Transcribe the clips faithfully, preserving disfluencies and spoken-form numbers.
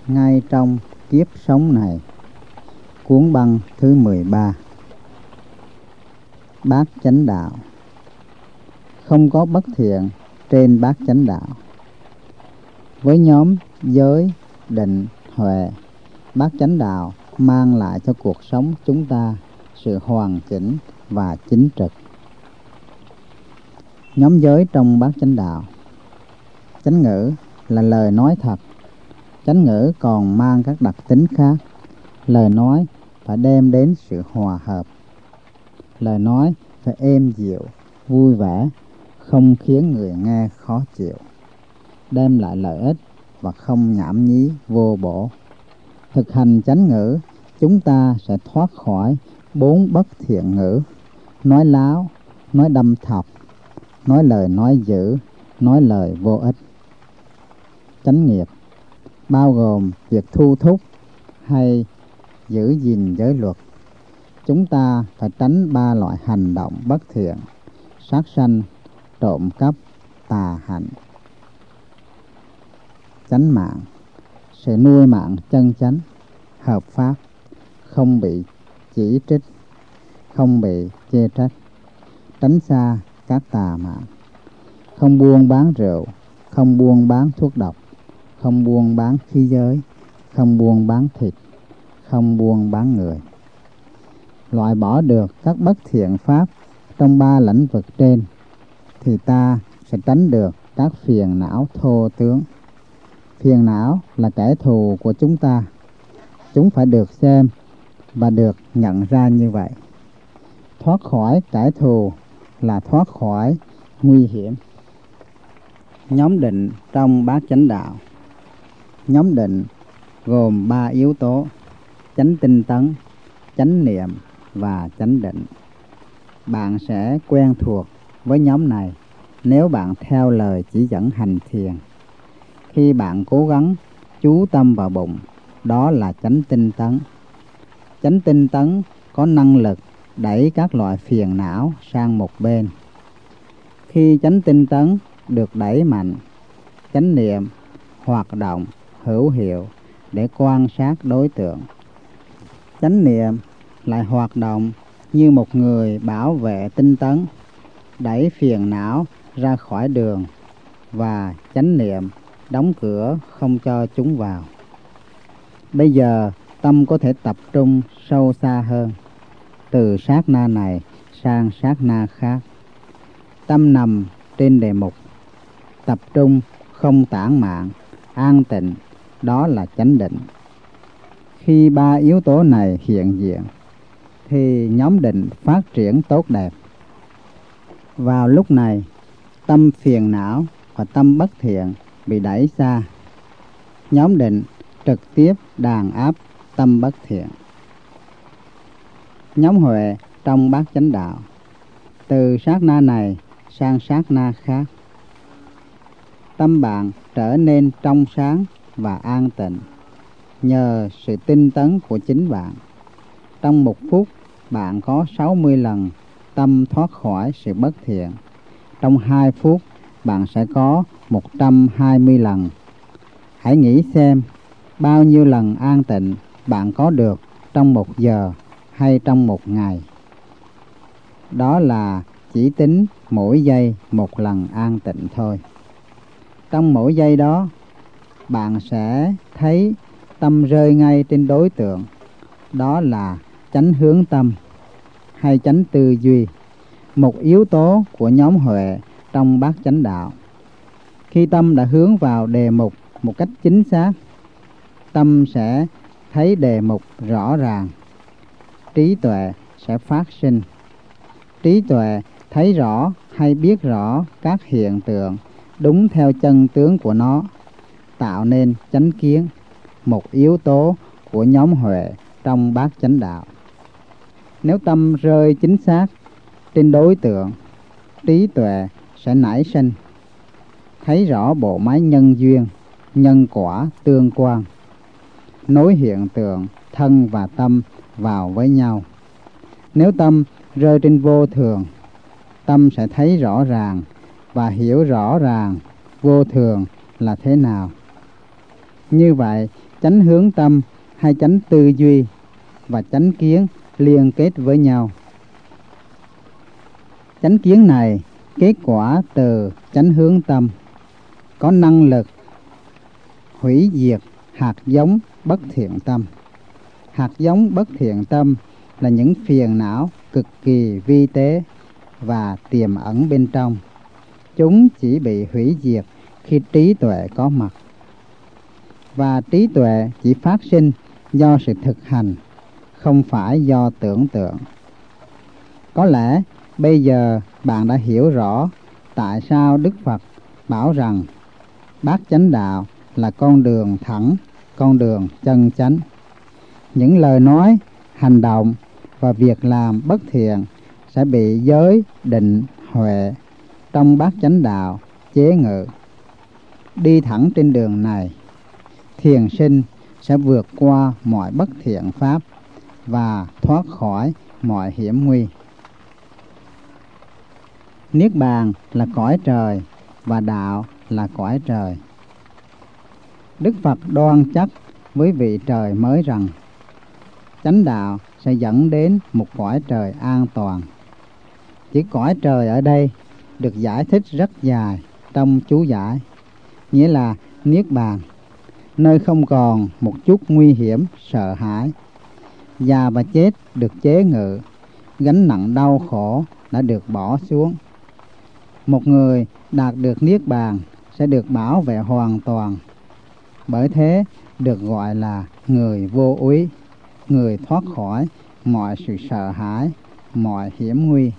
ngay trong kiếp sống này. Cuốn băng thứ mười ba. Bát chánh đạo. Không có bất thiện trên bát chánh đạo. Với nhóm giới, định, huệ, bát chánh đạo mang lại cho cuộc sống chúng ta sự hoàn chỉnh và chính trực. Nhóm giới trong bát chánh đạo. Chánh ngữ là lời nói thật. Chánh ngữ còn mang các đặc tính khác. Lời nói phải đem đến sự hòa hợp. Lời nói phải êm dịu, vui vẻ, không khiến người nghe khó chịu, đem lại lợi ích và không nhảm nhí vô bổ. Thực hành chánh ngữ, chúng ta sẽ thoát khỏi bốn bất thiện ngữ: nói láo, nói đâm thọc, nói lời nói dữ, nói lời vô ích. Chánh nghiệp bao gồm việc thu thúc hay giữ gìn giới luật. Chúng ta phải tránh ba loại hành động bất thiện: sát sanh, trộm cắp, tà hạnh. Chánh mạng, sự nuôi mạng chân chánh, hợp pháp, không bị chỉ trích, không bị chê trách, tránh xa các tà mạng. Không buôn bán rượu, không buôn bán thuốc độc, không buôn bán khí giới, không buôn bán thịt, không buôn bán người. Loại bỏ được các bất thiện pháp trong ba lĩnh vực trên, thì ta sẽ tránh được các phiền não thô tướng. Phiền não là kẻ thù của chúng ta. Chúng phải được xem và được nhận ra như vậy. Thoát khỏi kẻ thù là thoát khỏi nguy hiểm. Nhóm định trong bát chánh đạo. Nhóm định gồm ba yếu tố: chánh tinh tấn, chánh niệm và chánh định. Bạn sẽ quen thuộc với nhóm này nếu bạn theo lời chỉ dẫn hành thiền. Khi bạn cố gắng chú tâm vào bụng, đó là chánh tinh tấn. Chánh tinh tấn có năng lực đẩy các loại phiền não sang một bên. Khi chánh tinh tấn được đẩy mạnh, chánh niệm hoạt động hữu hiệu để quan sát đối tượng. Chánh niệm lại hoạt động như một người bảo vệ tinh tấn, đẩy phiền não ra khỏi đường, và chánh niệm đóng cửa không cho chúng vào. Bây giờ tâm có thể tập trung sâu xa hơn, từ sát na này sang sát na khác. Tâm nằm trên đề mục, tập trung, không tản mạn, an tịnh, đó là chánh định. Khi ba yếu tố này hiện diện, thì nhóm định phát triển tốt đẹp. Vào lúc này, tâm phiền não và tâm bất thiện bị đẩy xa. Nhóm định trực tiếp đàn áp tâm bất thiện. Nhóm huệ trong bát chánh đạo. Từ sát na này sang sát na khác, tâm bạn trở nên trong sáng và an tịnh nhờ sự tinh tấn của chính bạn. Trong một phút, bạn có sáu mươi lần tâm thoát khỏi sự bất thiện. Trong hai phút, bạn sẽ có một trăm hai mươi lần. Hãy nghĩ xem bao nhiêu lần an tịnh bạn có được trong một giờ hay trong một ngày. Đó là chỉ tính mỗi giây một lần an tịnh thôi. Trong mỗi giây đó, bạn sẽ thấy tâm rơi ngay trên đối tượng. Đó là chánh hướng tâm hay chánh tư duy, một yếu tố của nhóm huệ trong bát chánh đạo. Khi tâm đã hướng vào đề mục một cách chính xác, tâm sẽ thấy đề mục rõ ràng. Trí tuệ sẽ phát sinh. Trí tuệ thấy rõ hay biết rõ các hiện tượng đúng theo chân tướng của nó, tạo nên chánh kiến, một yếu tố của nhóm huệ trong bát chánh đạo. Nếu tâm rơi chính xác trên đối tượng, trí tuệ sẽ nảy sinh, thấy rõ bộ máy nhân duyên, nhân quả tương quan, nối hiện tượng thân và tâm vào với nhau. Nếu tâm rơi trên vô thường, tâm sẽ thấy rõ ràng và hiểu rõ ràng vô thường là thế nào. Như vậy, chánh hướng tâm hay chánh tư duy và chánh kiến liên kết với nhau. Chánh kiến này kết quả từ chánh hướng tâm, có năng lực hủy diệt hạt giống bất thiện tâm. Hạt giống bất thiện tâm là những phiền não cực kỳ vi tế và tiềm ẩn bên trong. Chúng chỉ bị hủy diệt khi trí tuệ có mặt. Và trí tuệ chỉ phát sinh do sự thực hành, không phải do tưởng tượng. Có lẽ bây giờ bạn đã hiểu rõ tại sao Đức Phật bảo rằng bát chánh đạo là con đường thẳng, con đường chân chánh. Những lời nói, hành động và việc làm bất thiện sẽ bị giới, định, huệ trong bát chánh đạo chế ngự. Đi thẳng trên đường này, thiền sinh sẽ vượt qua mọi bất thiện pháp và thoát khỏi mọi hiểm nguy. Niết bàn là cõi trời và đạo là cõi trời. Đức Phật đoan chắc với vị trời mới rằng chánh đạo sẽ dẫn đến một cõi trời an toàn. Chữ cõi trời ở đây được giải thích rất dài trong chú giải, nghĩa là niết bàn, nơi không còn một chút nguy hiểm, sợ hãi. Già và chết được chế ngự, gánh nặng đau khổ đã được bỏ xuống. Một người đạt được niết bàn sẽ được bảo vệ hoàn toàn. Bởi thế được gọi là người vô úy, người thoát khỏi mọi sự sợ hãi, mọi hiểm nguy.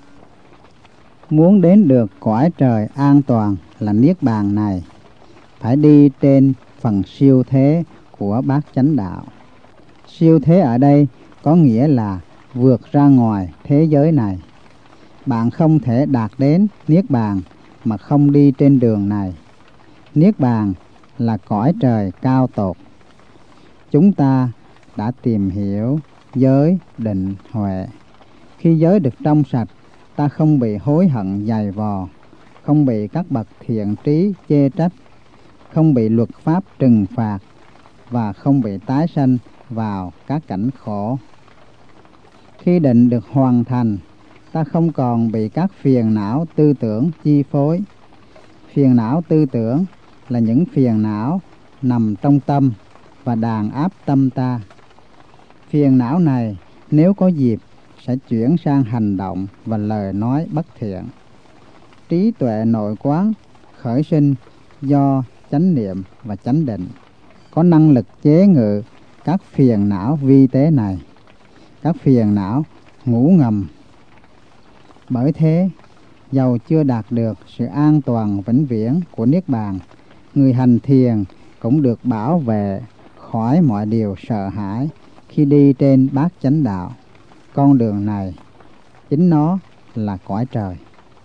Muốn đến được cõi trời an toàn là niết bàn này, phải đi trên phần siêu thế của bát chánh đạo. Siêu thế ở đây có nghĩa là vượt ra ngoài thế giới này. Bạn không thể đạt đến niết bàn mà không đi trên đường này. Niết bàn là cõi trời cao tột. Chúng ta đã tìm hiểu giới, định, huệ. Khi giới được trong sạch, ta không bị hối hận dày vò, không bị các bậc thiện trí chê trách, không bị luật pháp trừng phạt và không bị tái sanh vào các cảnh khổ. Khi định được hoàn thành, ta không còn bị các phiền não tư tưởng chi phối. Phiền não tư tưởng là những phiền não nằm trong tâm và đàn áp tâm ta. Phiền não này nếu có dịp sẽ chuyển sang hành động và lời nói bất thiện. Trí tuệ nội quán khởi sinh do chánh niệm và chánh định, có năng lực chế ngự các phiền não vi tế này, các phiền não ngủ ngầm. Bởi thế, dầu chưa đạt được sự an toàn vĩnh viễn của niết bàn, người hành thiền cũng được bảo vệ khỏi mọi điều sợ hãi khi đi trên bát chánh đạo. Con đường này chính nó là cõi trời.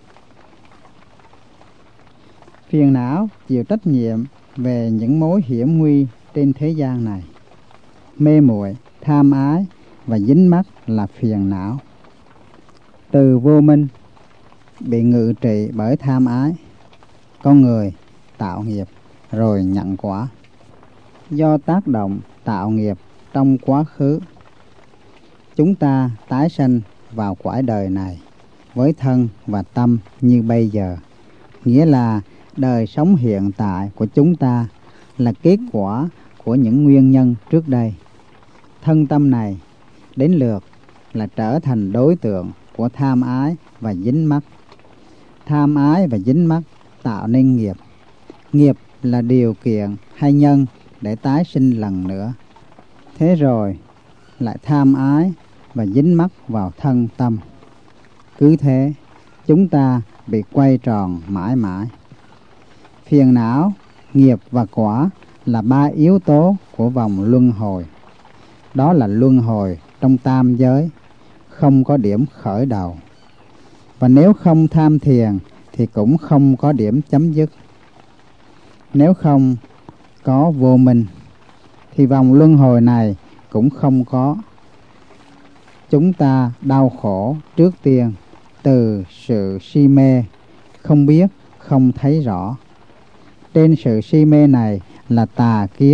Phiền não chịu trách nhiệm về những mối hiểm nguy trên thế gian này. Mê muội, tham ái và dính mắc là phiền não. Từ vô minh bị ngự trị bởi tham ái, con người tạo nghiệp rồi nhận quả. Do tác động tạo nghiệp trong quá khứ, chúng ta tái sanh vào cõi đời này với thân và tâm như bây giờ. Nghĩa là đời sống hiện tại của chúng ta là kết quả của những nguyên nhân trước đây. Thân tâm này đến lượt là trở thành đối tượng của tham ái và dính mắc. Tham ái và dính mắc tạo nên nghiệp. Nghiệp là điều kiện hay nhân để tái sinh lần nữa. Thế rồi lại tham ái và dính mắc vào thân tâm. Cứ thế chúng ta bị quay tròn mãi mãi. Phiền não, nghiệp và quả là ba yếu tố của vòng luân hồi. Đó là luân hồi trong tam giới, không có điểm khởi đầu. Và nếu không tham thiền thì cũng không có điểm chấm dứt. Nếu không có vô minh thì vòng luân hồi này cũng không có. Chúng ta đau khổ trước tiên từ sự si mê, không biết, không thấy rõ. Trên sự si mê này là tà kiến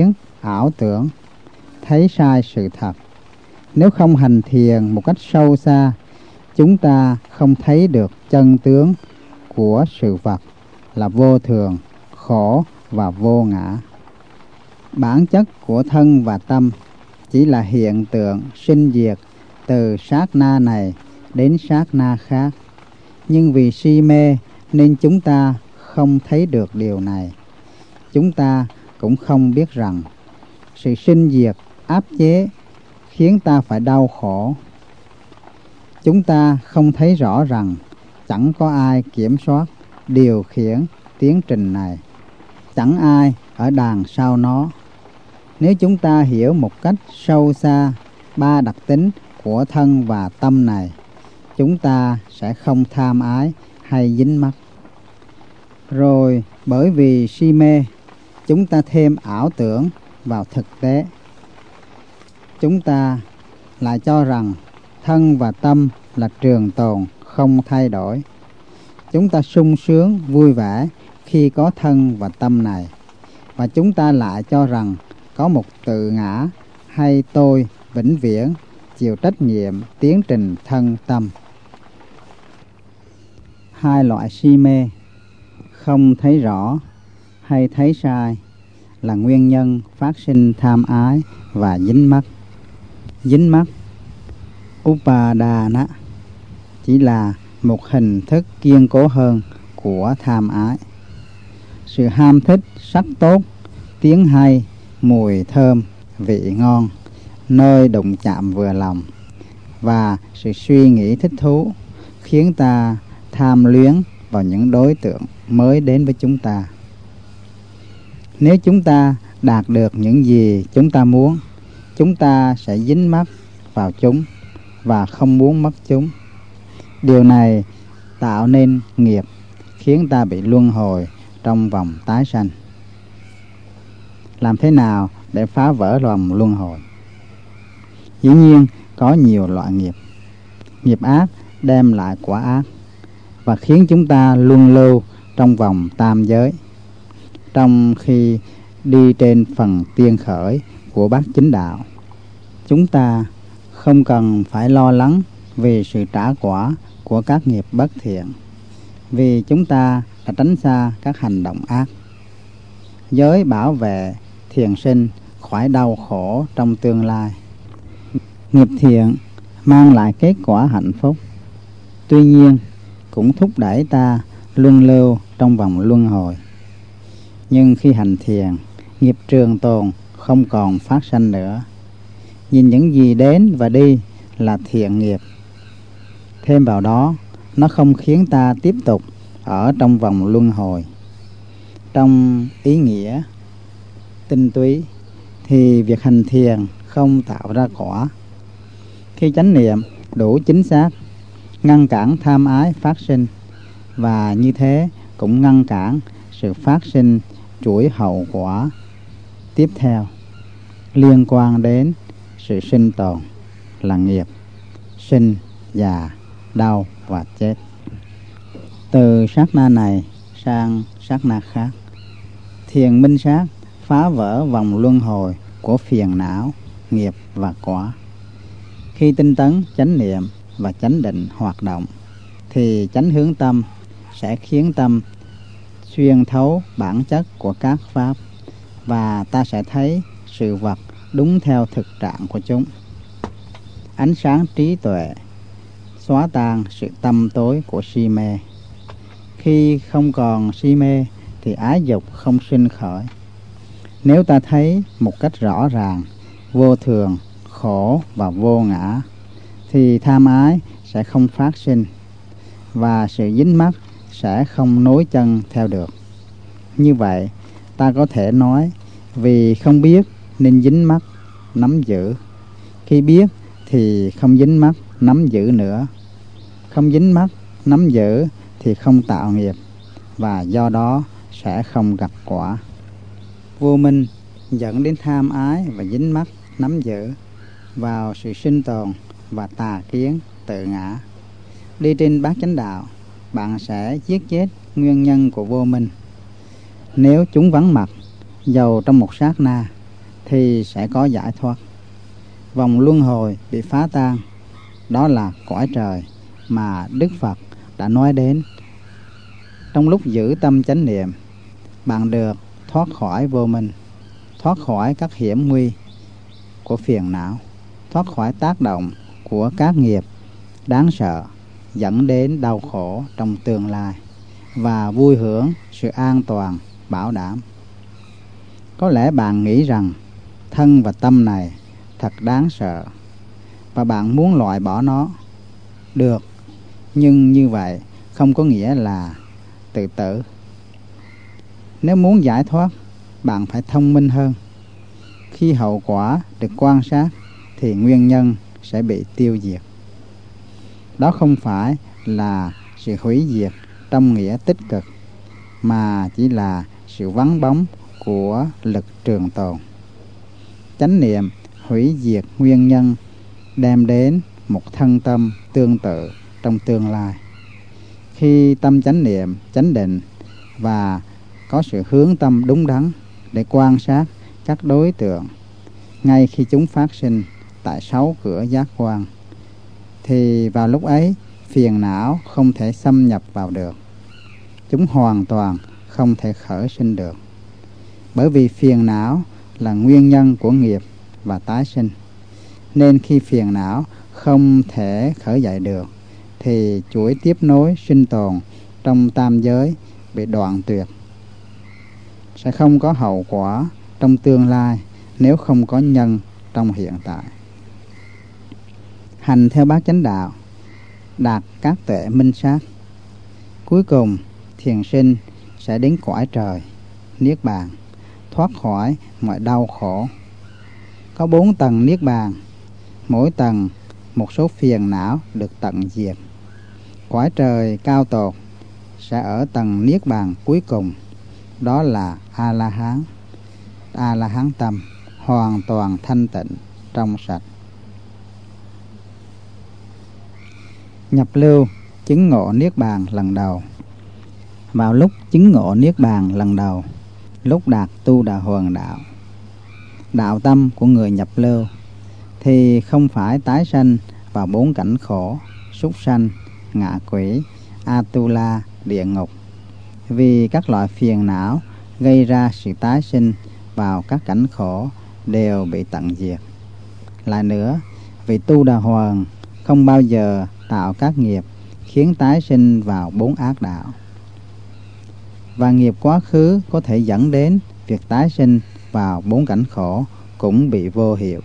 ảo tưởng, thấy sai sự thật. Nếu không hành thiền một cách sâu xa, chúng ta không thấy được chân tướng của sự vật là vô thường, khổ và vô ngã. Bản chất của thân và tâm chỉ là hiện tượng sinh diệt từ sát na này đến sát na khác. Nhưng vì si mê nên chúng ta không thấy được điều này. Chúng ta cũng không biết rằng sự sinh diệt áp chế khiến ta phải đau khổ. Chúng ta không thấy rõ rằng chẳng có ai kiểm soát, điều khiển tiến trình này, chẳng ai ở đằng sau nó. Nếu chúng ta hiểu một cách sâu xa ba đặc tính của thân và tâm này, chúng ta sẽ không tham ái hay dính mắc. Rồi bởi vì si mê, chúng ta thêm ảo tưởng vào thực tế. Chúng ta lại cho rằng thân và tâm là trường tồn, không thay đổi. Chúng ta sung sướng, vui vẻ khi có thân và tâm này. Và chúng ta lại cho rằng có một tự ngã hay tôi vĩnh viễn chịu trách nhiệm tiến trình thân tâm. Hai loại si mê, không thấy rõ hay thấy sai, là nguyên nhân phát sinh tham ái và dính mắc. Dính mắc Upadana chỉ là một hình thức kiên cố hơn của tham ái. Sự ham thích sắc tốt, tiếng hay, mùi thơm, vị ngon, nơi đụng chạm vừa lòng và sự suy nghĩ thích thú khiến ta tham luyến vào những đối tượng mới đến với chúng ta. Nếu chúng ta đạt được những gì chúng ta muốn, chúng ta sẽ dính mắc vào chúng và không muốn mất chúng. Điều này tạo nên nghiệp, khiến ta bị luân hồi trong vòng tái sanh. Làm thế nào để phá vỡ vòng luân hồi? Dĩ nhiên có nhiều loại nghiệp. Nghiệp ác đem lại quả ác và khiến chúng ta luân lưu trong vòng tam giới, trong khi đi trên phần tiên khởi của bát chính đạo. Chúng ta không cần phải lo lắng vì sự trả quả của các nghiệp bất thiện, vì chúng ta đã tránh xa các hành động ác. Giới bảo vệ thiền sinh khỏi đau khổ trong tương lai. Nghiệp thiện mang lại kết quả hạnh phúc, tuy nhiên cũng thúc đẩy ta luân lưu trong vòng luân hồi. Nhưng khi hành thiền, nghiệp trường tồn không còn phát sanh nữa. Nhìn những gì đến và đi là thiện nghiệp. Thêm vào đó, nó không khiến ta tiếp tục ở trong vòng luân hồi. Trong ý nghĩa tinh túy thì việc hành thiền không tạo ra quả. Khi chánh niệm đủ chính xác, ngăn cản tham ái phát sinh, và như thế cũng ngăn cản sự phát sinh chuỗi hậu quả tiếp theo liên quan đến sự sinh tồn là nghiệp, sinh, già, đau và chết. Từ sát na này sang sát na khác, thiền minh sát phá vỡ vòng luân hồi của phiền não, nghiệp và quả. Khi tinh tấn chánh niệm và chánh định hoạt động, thì chánh hướng tâm sẽ khiến tâm xuyên thấu bản chất của các pháp, và ta sẽ thấy sự vật đúng theo thực trạng của chúng. Ánh sáng trí tuệ xóa tan sự tăm tối của si mê. Khi không còn si mê thì ái dục không sinh khởi. Nếu ta thấy một cách rõ ràng vô thường, khổ và vô ngã, thì tham ái sẽ không phát sinh và sự dính mắc sẽ không nối chân theo được. Như vậy, ta có thể nói vì không biết nên dính mắc, nắm giữ. Khi biết thì không dính mắc, nắm giữ nữa. Không dính mắc, nắm giữ thì không tạo nghiệp, và do đó sẽ không gặp quả. Vô minh dẫn đến tham ái và dính mắc, nắm giữ vào sự sinh tồn và tà kiến, tự ngã. Đi trên bát chánh đạo, bạn sẽ giết chết nguyên nhân của vô minh. Nếu chúng vắng mặt, dầu trong một sát na, thì sẽ có giải thoát. Vòng luân hồi bị phá tan, đó là cõi trời mà Đức Phật đã nói đến. Trong lúc giữ tâm chánh niệm, bạn được thoát khỏi vô minh, thoát khỏi các hiểm nguy của phiền não, thoát khỏi tác động của các nghiệp đáng sợ dẫn đến đau khổ trong tương lai, và vui hưởng sự an toàn bảo đảm. Có lẽ bạn nghĩ rằng thân và tâm này thật đáng sợ và bạn muốn loại bỏ nó. Được, nhưng như vậy không có nghĩa là tự tử. Nếu muốn giải thoát, bạn phải thông minh hơn. Khi hậu quả được quan sát thì nguyên nhân sẽ bị tiêu diệt. Đó không phải là sự hủy diệt trong nghĩa tích cực, mà chỉ là sự vắng bóng của lực trường tồn. Chánh niệm hủy diệt nguyên nhân, đem đến một thân tâm tương tự trong tương lai. Khi tâm chánh niệm, chánh định và có sự hướng tâm đúng đắn để quan sát các đối tượng ngay khi chúng phát sinh tại sáu cửa giác quan, thì vào lúc ấy phiền não không thể xâm nhập vào được. Chúng hoàn toàn không thể khởi sinh được. Bởi vì phiền não là nguyên nhân của nghiệp và tái sinh, nên khi phiền não không thể khởi dậy được, thì chuỗi tiếp nối sinh tồn trong tam giới bị đoạn tuyệt. Sẽ không có hậu quả trong tương lai nếu không có nhân trong hiện tại. Hành theo bát chánh đạo, đạt các tuệ minh sát, cuối cùng thiền sinh sẽ đến cõi trời, niết bàn, thoát khỏi mọi đau khổ. Có bốn tầng niết bàn, mỗi tầng một số phiền não được tận diệt. Cõi trời cao tột sẽ ở tầng niết bàn cuối cùng, đó là A-la-hán. A-la-hán tâm hoàn toàn thanh tịnh, trong sạch. Nhập lưu chứng ngộ niết bàn lần đầu. Vào lúc chứng ngộ niết bàn lần đầu, lúc đạt tu đà hoàn đạo, đạo tâm của người nhập lưu, thì không phải tái sanh vào bốn cảnh khổ: súc sanh, ngạ quỷ, Atula, địa ngục. Vì các loại phiền não gây ra sự tái sinh vào các cảnh khổ đều bị tận diệt. Lại nữa, vì tu đà hoàn không bao giờ tạo các nghiệp khiến tái sinh vào bốn ác đạo, và nghiệp quá khứ có thể dẫn đến việc tái sinh vào bốn cảnh khổ cũng bị vô hiệu.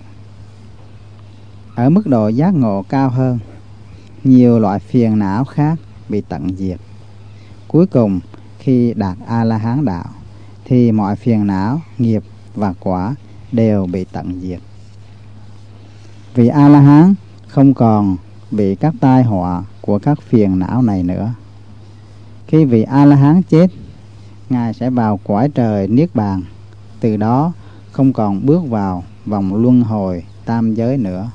Ở mức độ giác ngộ cao hơn, nhiều loại phiền não khác bị tận diệt. Cuối cùng, khi đạt A-la-hán đạo, thì mọi phiền não, nghiệp và quả đều bị tận diệt. Vì A-la-hán không còn bị các tai họa của các phiền não này nữa. Khi vị A-la-hán chết, Ngài sẽ vào cõi trời niết bàn, từ đó không còn bước vào vòng luân hồi tam giới nữa.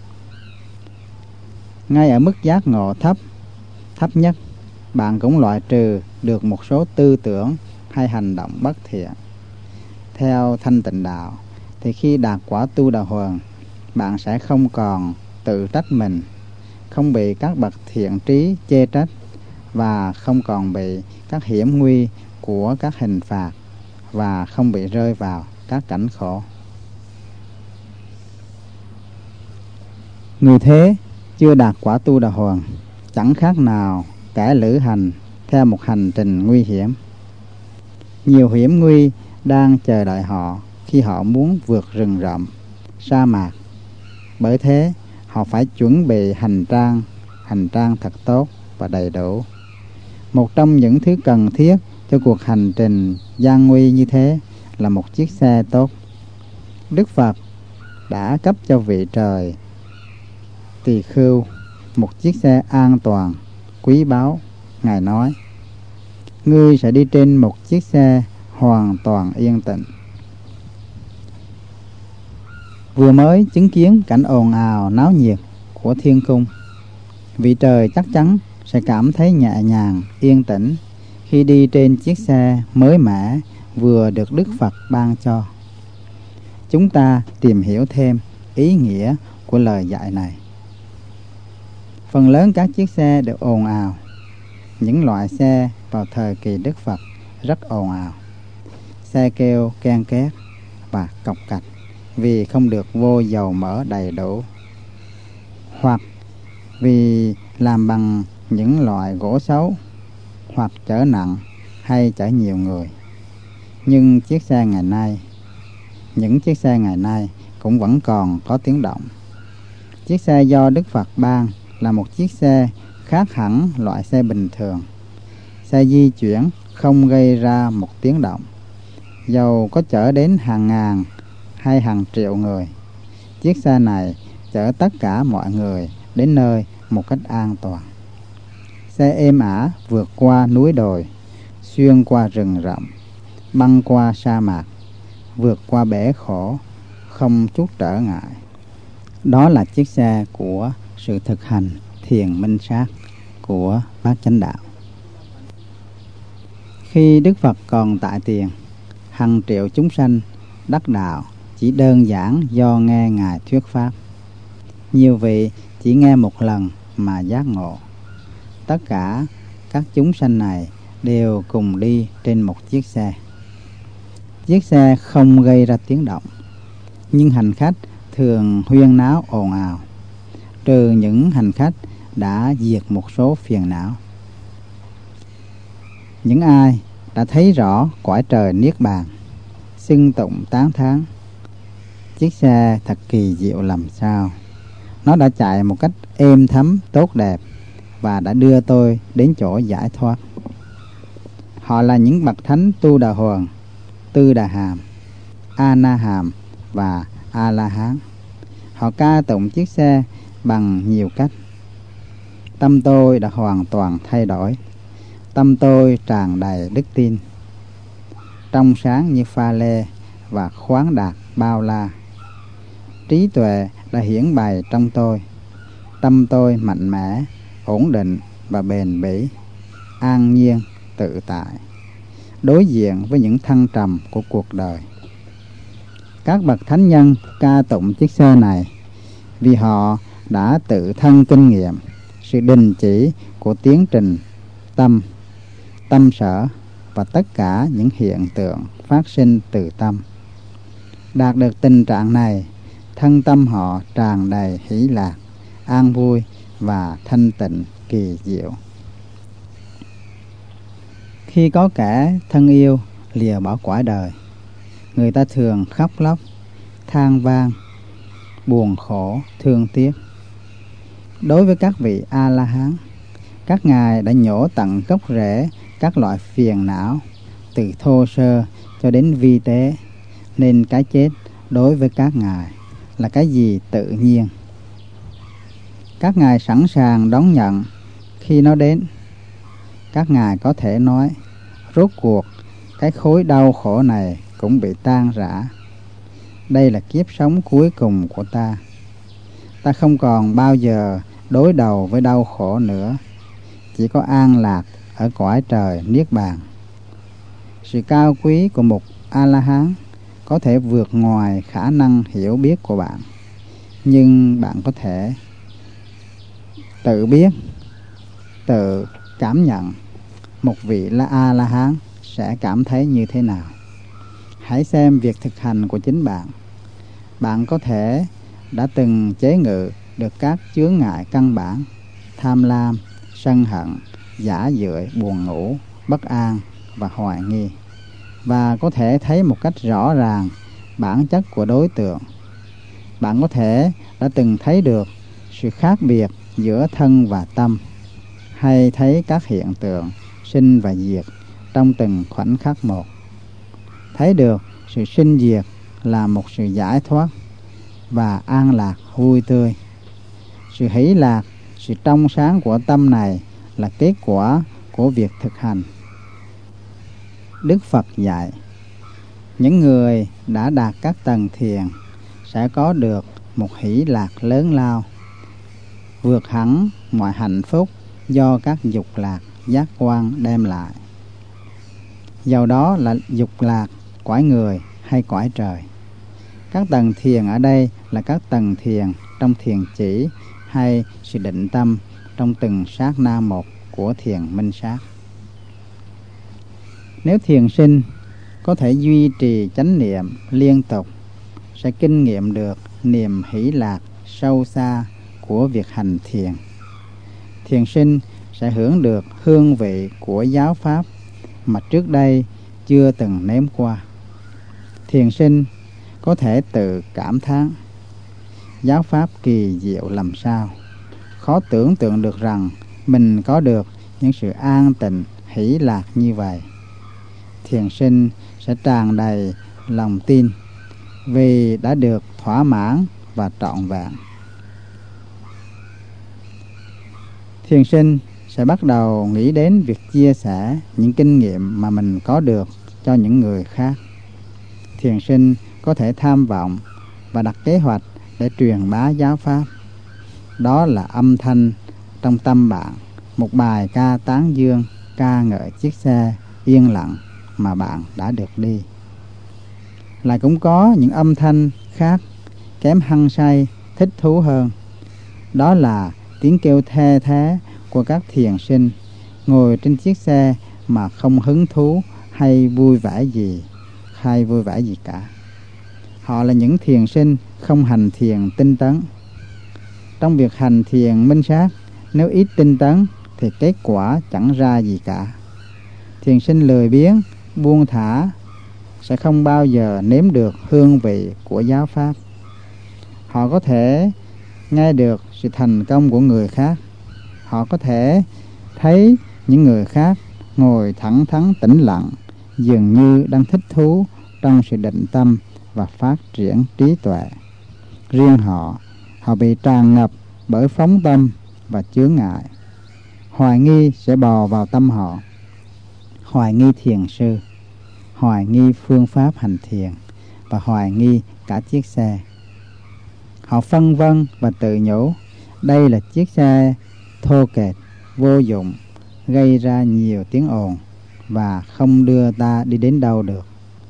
Ngay ở mức giác ngộ thấp, thấp nhất, bạn cũng loại trừ được một số tư tưởng hay hành động bất thiện. Theo thanh tịnh đạo, thì khi đạt quả tu đà hoàn, bạn sẽ không còn tự trách mình, không bị các bậc thiện trí chê trách, và không còn bị các hiểm nguy của các hình phạt, và không bị rơi vào các cảnh khổ. Người thế chưa đạt quả tu đà hoàn chẳng khác nào kẻ lữ hành theo một hành trình nguy hiểm. Nhiều hiểm nguy đang chờ đợi họ khi họ muốn vượt rừng rậm, sa mạc. Bởi thế, họ phải chuẩn bị hành trang, hành trang thật tốt và đầy đủ. Một trong những thứ cần thiết cho cuộc hành trình gian nguy như thế là một chiếc xe tốt. Đức Phật đã cấp cho vị trời Tỳ Khưu một chiếc xe an toàn, quý báu. Ngài nói: ngươi sẽ đi trên một chiếc xe hoàn toàn yên tĩnh. Vừa mới chứng kiến cảnh ồn ào náo nhiệt của thiên cung, vị trời chắc chắn sẽ cảm thấy nhẹ nhàng, yên tĩnh khi đi trên chiếc xe mới mẻ vừa được Đức Phật ban cho. chúng ta tìm hiểu thêm ý nghĩa của lời dạy này. Phần lớn các chiếc xe đều ồn ào. Những loại xe vào thời kỳ Đức Phật rất ồn ào. Xe kêu ken két và cộc cạch vì không được vô dầu mỡ đầy đủ, hoặc vì làm bằng những loại gỗ xấu, hoặc chở nặng hay chở nhiều người. Nhưng chiếc xe ngày nay, những chiếc xe ngày nay cũng vẫn còn có tiếng động. Chiếc xe do Đức Phật ban là một chiếc xe khác hẳn loại xe bình thường. Xe di chuyển không gây ra một tiếng động, dầu có chở đến hàng ngàn hay hàng triệu người. Chiếc xe này chở tất cả mọi người đến nơi một cách an toàn. Xe êm ả vượt qua núi đồi, xuyên qua rừng rậm, băng qua sa mạc, vượt qua bể khổ, không chút trở ngại. Đó là chiếc xe của sự thực hành thiền minh sát của Bát Chánh Đạo. Khi Đức Phật còn tại tiền, hàng triệu chúng sanh đắc đạo chỉ đơn giản do nghe Ngài thuyết pháp. Nhiều vị chỉ nghe một lần mà giác ngộ. Tất cả các chúng sanh này đều cùng đi trên một chiếc xe. Chiếc xe không gây ra tiếng động, nhưng hành khách thường huyên náo ồn ào, trừ những hành khách đã diệt một số phiền não. Những ai đã thấy rõ cõi trời niết bàn, xưng tụng tán thán: chiếc xe thật kỳ diệu làm sao, nó đã chạy một cách êm thấm tốt đẹp và đã đưa tôi đến chỗ giải thoát. Họ là những bậc thánh Tu Đà Hoàn, Tư Đà Hàm, A Na Hàm và A La Hán. Họ ca tụng chiếc xe bằng nhiều cách. Tâm tôi đã hoàn toàn thay đổi. Tâm tôi tràn đầy đức tin, trong sáng như pha lê và khoáng đạt bao la. Trí tuệ đã hiển bày trong tôi. Tâm tôi mạnh mẽ, ổn định và bền bỉ, an nhiên, tự tại, đối diện với những thăng trầm của cuộc đời. Các bậc thánh nhân ca tụng chiếc xe này vì họ đã tự thân kinh nghiệm sự đình chỉ của tiến trình tâm, tâm sở và tất cả những hiện tượng phát sinh từ tâm. Đạt được tình trạng này, thân tâm họ tràn đầy hỷ lạc, an vui và thanh tịnh kỳ diệu. Khi có kẻ thân yêu lìa bỏ cõi đời, người ta thường khóc lóc, than vang, buồn khổ, thương tiếc. Đối với các vị A-la-hán, các ngài đã nhổ tận gốc rễ các loại phiền não, từ thô sơ cho đến vi tế, nên cái chết đối với các ngài là cái gì tự nhiên. Các ngài sẵn sàng đón nhận khi nó đến. Các ngài có thể nói: rốt cuộc cái khối đau khổ này cũng bị tan rã. Đây là kiếp sống cuối cùng của ta. Ta không còn bao giờ đối đầu với đau khổ nữa, chỉ có an lạc ở cõi trời niết bàn. Sự cao quý của một A-la-hán có thể vượt ngoài khả năng hiểu biết của bạn, nhưng bạn có thể tự biết, tự cảm nhận một vị La A-la-hán sẽ cảm thấy như thế nào. Hãy xem việc thực hành của chính bạn. Bạn có thể đã từng chế ngự được các chướng ngại căn bản: tham lam, sân hận, giả dưỡi, buồn ngủ, bất an và hoài nghi, và có thể thấy một cách rõ ràng bản chất của đối tượng. Bạn có thể đã từng thấy được sự khác biệt giữa thân và tâm, hay thấy các hiện tượng sinh và diệt trong từng khoảnh khắc một. Thấy được sự sinh diệt là một sự giải thoát và an lạc vui tươi. Sự hỷ lạc, sự trong sáng của tâm này là kết quả của việc thực hành. Đức Phật dạy, những người đã đạt các tầng thiền sẽ có được một hỷ lạc lớn lao, vượt hẳn mọi hạnh phúc do các dục lạc giác quan đem lại. Dầu đó là dục lạc cõi người hay cõi trời. Các tầng thiền ở đây là các tầng thiền trong thiền chỉ hay sự định tâm trong từng sát na một của thiền minh sát. Nếu thiền sinh có thể duy trì chánh niệm liên tục, sẽ kinh nghiệm được niềm hỷ lạc sâu xa của việc hành thiền. Thiền sinh sẽ hưởng được hương vị của giáo pháp mà trước đây chưa từng nếm qua. Thiền sinh có thể tự cảm thán giáo pháp kỳ diệu làm sao, khó tưởng tượng được rằng mình có được những sự an tịnh hỷ lạc như vậy. Thiền sinh sẽ tràn đầy lòng tin vì đã được thỏa mãn và trọn vẹn. Thiền sinh sẽ bắt đầu nghĩ đến việc chia sẻ những kinh nghiệm mà mình có được cho những người khác. Thiền sinh có thể tham vọng và đặt kế hoạch để truyền bá giáo pháp. Đó là âm thanh trong tâm bạn, một bài ca tán dương ca ngợi chiếc xe yên lặng mà bạn đã được đi. Lại cũng có những âm thanh khác kém hăng say, thích thú hơn. Đó là tiếng kêu the thé của các thiền sinh ngồi trên chiếc xe mà không hứng thú hay vui vẻ gì, hay vui vẻ gì cả. Họ là những thiền sinh không hành thiền tinh tấn. Trong việc hành thiền minh sát, nếu ít tinh tấn thì kết quả chẳng ra gì cả. Thiền sinh lười biếng, buông thả sẽ không bao giờ nếm được hương vị của giáo pháp. Họ có thể nghe được sự thành công của người khác. Họ có thể thấy những người khác ngồi thẳng thắn tĩnh lặng, dường như đang thích thú trong sự định tâm và phát triển trí tuệ. Riêng họ, họ bị tràn ngập bởi phóng tâm và chướng ngại. Hoài nghi sẽ bò vào tâm họ. Hoài nghi thiền sư, hoài nghi phương pháp hành thiền và hoài nghi cả chiếc xe. Họ phân vân và tự nhủ, đây là chiếc xe thô kệch, vô dụng, gây ra nhiều tiếng ồn và không đưa ta đi đến đâu được.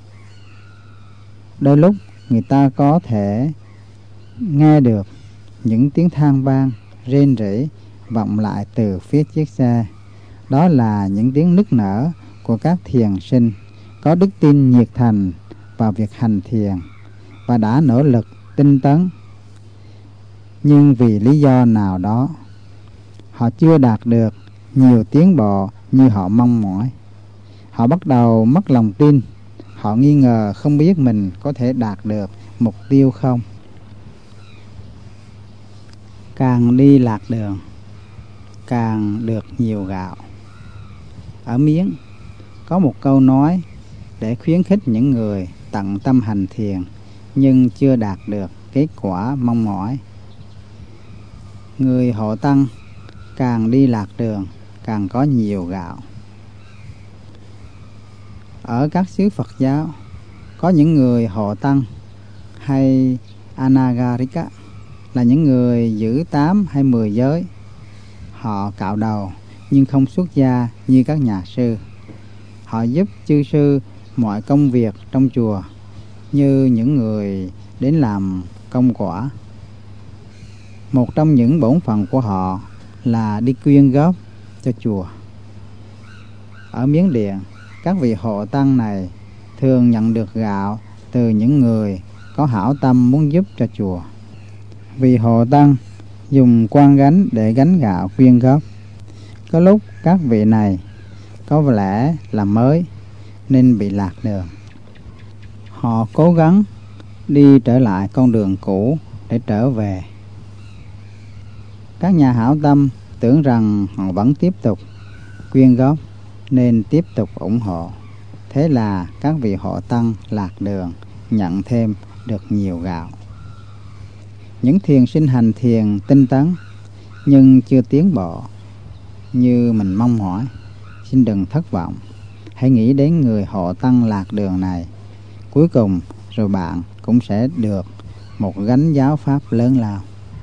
Đôi lúc người ta có thể nghe được những tiếng than vang, rên rỉ vọng lại từ phía chiếc xe. Đó là những tiếng nức nở của các thiền sinh có đức tin nhiệt thành vào việc hành thiền và đã nỗ lực tinh tấn. Nhưng vì lý do nào đó, họ chưa đạt được nhiều tiến bộ như họ mong mỏi. Họ bắt đầu mất lòng tin. Họ nghi ngờ không biết mình có thể đạt được mục tiêu không. Càng đi lạc đường, càng được nhiều gạo. Ở Miến có một câu nói để khuyến khích những người tận tâm hành thiền nhưng chưa đạt được kết quả mong mỏi. Người hộ tăng càng đi lạc đường càng có nhiều gạo. Ở các xứ Phật giáo có những người hộ tăng hay anagarika là những người giữ tám hay mười giới. Họ cạo đầu nhưng không xuất gia như các nhà sư. Họ giúp chư sư mọi công việc trong chùa như những người đến làm công quả. Một trong những bổn phận của họ là đi quyên góp cho chùa. Ở Miến Điện, các vị hộ tăng này thường nhận được gạo từ những người có hảo tâm muốn giúp cho chùa. Vì hộ tăng dùng quan gánh để gánh gạo quyên góp. Có lúc các vị này có lẽ là mới nên bị lạc đường. Họ cố gắng đi trở lại con đường cũ để trở về. Các nhà hảo tâm tưởng rằng họ vẫn tiếp tục quyên góp nên tiếp tục ủng hộ. Thế là các vị hộ tăng lạc đường nhận thêm được nhiều gạo. Những thiền sinh hành thiền tinh tấn nhưng chưa tiến bộ như mình mong mỏi, xin đừng thất vọng. Hãy nghĩ đến người hộ tăng lạc đường này. Cuối cùng rồi bạn cũng sẽ được một gánh giáo pháp lớn lao.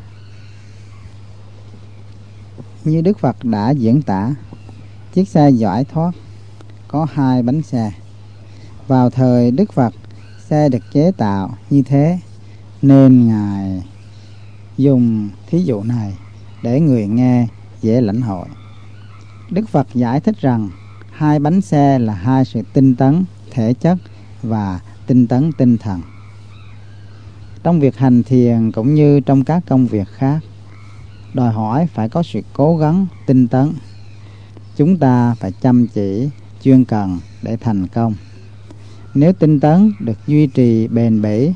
Như Đức Phật đã diễn tả, chiếc xe giải thoát có hai bánh xe. Vào thời Đức Phật, xe được chế tạo như thế Nên Ngài dùng thí dụ này để người nghe dễ lãnh hội. Đức Phật giải thích rằng hai bánh xe là hai sự tinh tấn thể chất và tinh tấn tinh thần. Trong việc hành thiền cũng như trong các công việc khác, đòi hỏi phải có sự cố gắng tinh tấn. Chúng ta phải chăm chỉ, chuyên cần để thành công. Nếu tinh tấn được duy trì bền bỉ,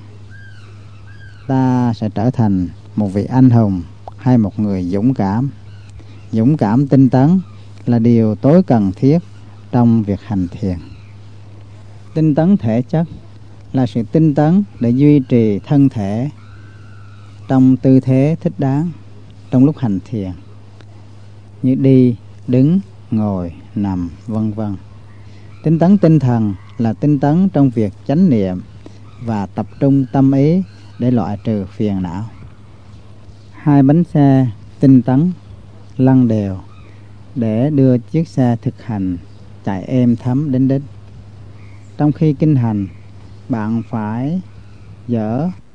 ta sẽ trở thành một vị anh hùng hay một người dũng cảm. Dũng cảm tinh tấn là điều tối cần thiết trong việc hành thiền. Tinh tấn thể chất là sự tinh tấn để duy trì thân thể trong tư thế thích đáng trong lúc hành thiền, như đi, đứng, ngồi, nằm, vân vân. Tinh tấn tinh thần là tinh tấn trong việc chánh niệm và tập trung tâm ý để loại trừ phiền não. Hai bánh xe tinh tấn lăn đều để đưa chiếc xe thực hành chạy êm thấm đến đích. Trong khi kinh hành, bạn phải dở